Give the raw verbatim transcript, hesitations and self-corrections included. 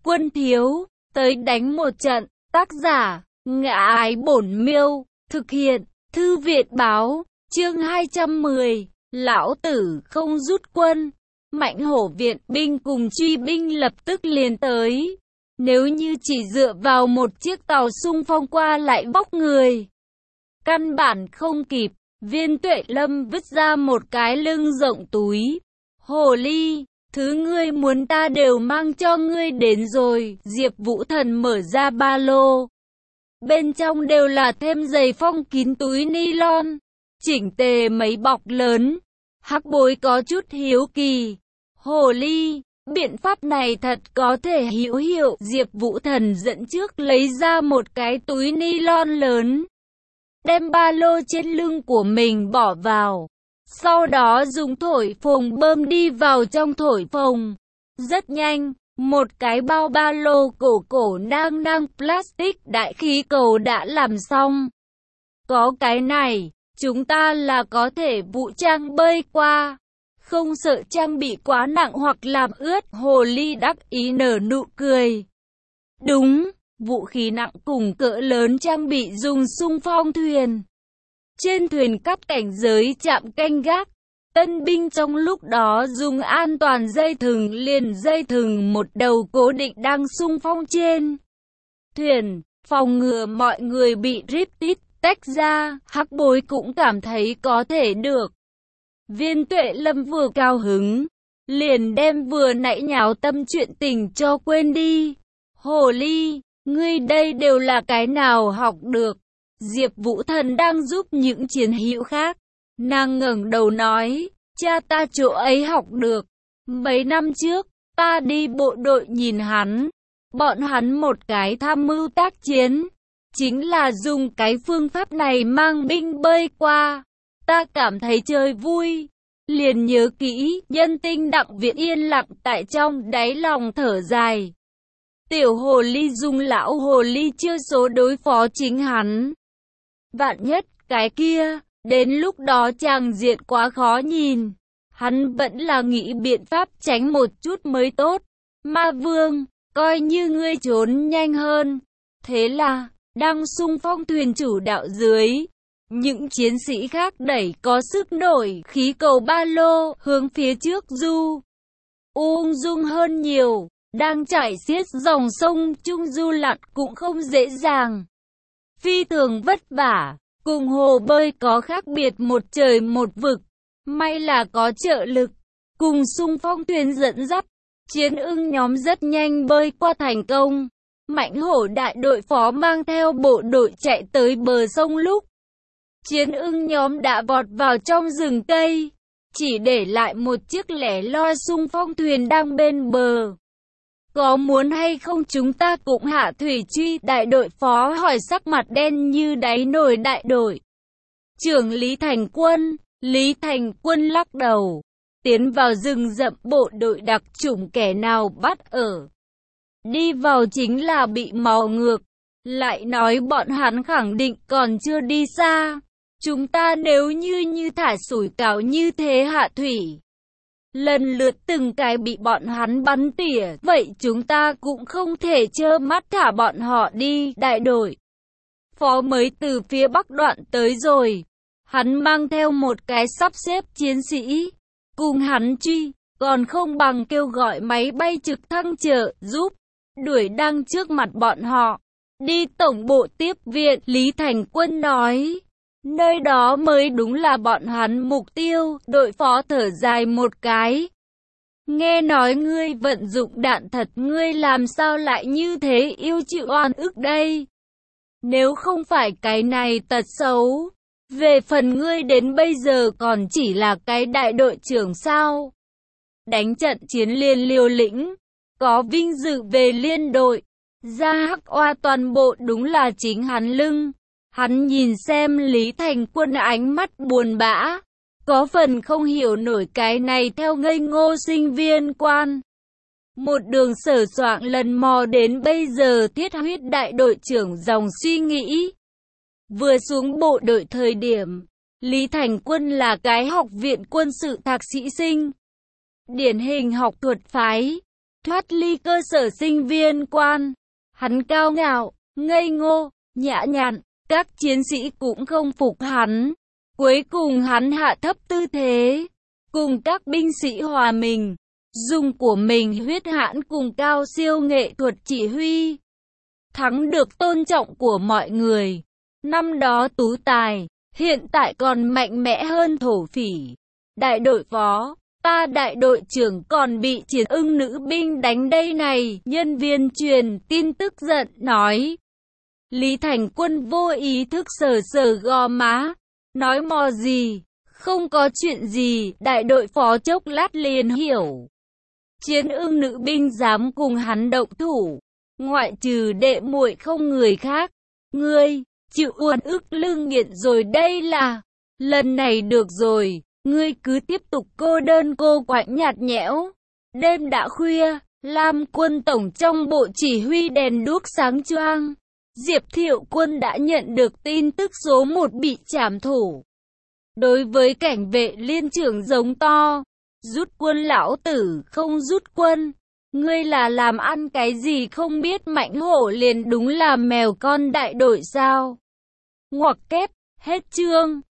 Quân thiếu, tới đánh một trận. Tác giả, Ngã Ái Bổn Miêu. Thực hiện, Thư Viện Báo. Chương hai trăm mười. Lão tử không rút quân. Mạnh hổ viện binh cùng truy binh lập tức liền tới. Nếu như chỉ dựa vào một chiếc tàu xung phong qua lại bóc người, căn bản không kịp. Viên Tuệ Lâm vứt ra một cái lưng rộng túi. Hồ ly, thứ ngươi muốn ta đều mang cho ngươi đến rồi. Diệp Vũ Thần mở ra ba lô. Bên trong đều là thêm giày phong kín túi nylon, chỉnh tề mấy bọc lớn. Hắc Bối có chút hiếu kỳ. Hồ ly, biện pháp này thật có thể hữu hiệu. Diệp Vũ Thần dẫn trước lấy ra một cái túi nylon lớn, đem ba lô trên lưng của mình bỏ vào. Sau đó dùng thổi phồng bơm đi vào trong thổi phồng. Rất nhanh, một cái bao ba lô cổ cổ nang nang plastic đại khí cầu đã làm xong. Có cái này, chúng ta là có thể vũ trang bơi qua, không sợ trang bị quá nặng hoặc làm ướt. Hồ ly đắc ý nở nụ cười. Đúng, vũ khí nặng cùng cỡ lớn trang bị dùng xung phong thuyền. Trên thuyền cắt cảnh giới trạm canh gác. Tân binh trong lúc đó dùng an toàn dây thừng liền dây thừng một đầu cố định đang xung phong trên thuyền, phòng ngừa mọi người bị rip tít tách ra. Hắc Bối cũng cảm thấy có thể được. Viên Tuệ Lâm vừa cao hứng, liền đem vừa nãy nháo tâm chuyện tình cho quên đi. Hồ ly, ngươi đây đều là cái nào học được? Diệp Vũ Thần đang giúp những chiến hữu khác. Nàng ngẩng đầu nói, cha ta chỗ ấy học được. Mấy năm trước, ta đi bộ đội nhìn hắn. Bọn hắn một cái tham mưu tác chiến, chính là dùng cái phương pháp này mang binh bơi qua. Ta cảm thấy chơi vui, liền nhớ kỹ. Nhân Tinh Đặng Viễn yên lặng tại trong đáy lòng thở dài. Tiểu hồ ly dùng lão hồ ly chưa số đối phó chính hắn. Vạn nhất cái kia, đến lúc đó chàng diện quá khó nhìn. Hắn vẫn là nghĩ biện pháp tránh một chút mới tốt. Ma Vương, coi như ngươi trốn nhanh hơn. Thế là, đang xung phong thuyền chủ đạo dưới, những chiến sĩ khác đẩy có sức nổi khí cầu ba lô hướng phía trước du. Ung dung hơn nhiều, đang chảy xiết dòng sông Trung du lặn cũng không dễ dàng. Phi thường vất vả, cùng hồ bơi có khác biệt một trời một vực. May là có trợ lực, cùng xung phong thuyền dẫn dắt, chiến ưng nhóm rất nhanh bơi qua thành công. Mãnh hổ đại đội phó mang theo bộ đội chạy tới bờ sông lúc chiến ưng nhóm đã vọt vào trong rừng cây, chỉ để lại một chiếc lẻ loi xung phong thuyền đang bên bờ. Có muốn hay không chúng ta cũng hạ thủy truy? Đại đội phó hỏi, sắc mặt đen như đáy nồi. Đại đội trưởng Lý Thành Quân. Lý Thành Quân lắc đầu. Tiến vào rừng rậm bộ đội đặc chủng kẻ nào bắt ở đi vào chính là bị mò ngược. Lại nói bọn hắn khẳng định còn chưa đi xa. Chúng ta nếu như như thả sủi cảo như thế hạ thủy, lần lượt từng cái bị bọn hắn bắn tỉa, vậy chúng ta cũng không thể trơ mắt thả bọn họ đi. Đại đội phó mới từ phía bắc đoạn tới rồi. Hắn mang theo một cái sắp xếp chiến sĩ, cùng hắn truy, còn không bằng kêu gọi máy bay trực thăng trợ giúp, đuổi đang trước mặt bọn họ, đi tổng bộ tiếp viện. Lý Thành Quân nói, nơi đó mới đúng là bọn hắn mục tiêu. Đội phó thở dài một cái. Nghe nói ngươi vận dụng đạn thật, ngươi làm sao lại như thế yêu chịu oan ức đây? Nếu không phải cái này tật xấu, về phần ngươi đến bây giờ còn chỉ là cái đại đội trưởng sao? Đánh trận chiến liên liều lĩnh, có vinh dự về liên đội, ra hắc oa toàn bộ đúng là chính hắn lưng. Hắn nhìn xem Lý Thành Quân ánh mắt buồn bã, có phần không hiểu nổi cái này theo ngây ngô sinh viên quan. Một đường sở soạn lần mò đến bây giờ. Thiết huyết đại đội trưởng dòng suy nghĩ. Vừa xuống bộ đội thời điểm, Lý Thành Quân là cái học viện quân sự thạc sĩ sinh. Điển hình học thuật phái. thoát ly cơ sở sinh viên quan. Hắn cao ngạo, ngây ngô, nhã nhặn, các chiến sĩ cũng không phục hắn. Cuối cùng hắn hạ thấp tư thế, cùng các binh sĩ hòa mình, dùng của mình huyết hãn cùng cao siêu nghệ thuật chỉ huy, thắng được tôn trọng của mọi người. Năm đó tú tài, hiện tại còn mạnh mẽ hơn thổ phỉ. Đại đội phó, ta đại đội trưởng còn bị Chiến Ưng nữ binh đánh đây này. Nhân viên truyền tin tức giận nói. Lý Thành Quân vô ý thức sờ sờ gò má, nói mò gì, không có chuyện gì. Đại đội phó chốc lát liền hiểu. Chiến Ưng nữ binh dám cùng hắn động thủ, ngoại trừ đệ muội không người khác. Ngươi, chịu uất ức lương nghiện rồi đây là. Lần này được rồi, ngươi cứ tiếp tục cô đơn cô quạnh nhạt nhẽo. Đêm đã khuya, Lam Quân tổng trong bộ chỉ huy đèn đuốc sáng choang. Diệp Thiệu Quân đã nhận được tin tức số một bị trảm thủ. Đối với cảnh vệ liên trưởng giống to. Rút quân lão tử không rút quân. Ngươi là làm ăn cái gì không biết, Mạnh Hổ liền đúng là mèo con đại đội sao. Ngoặc kép, hết chương.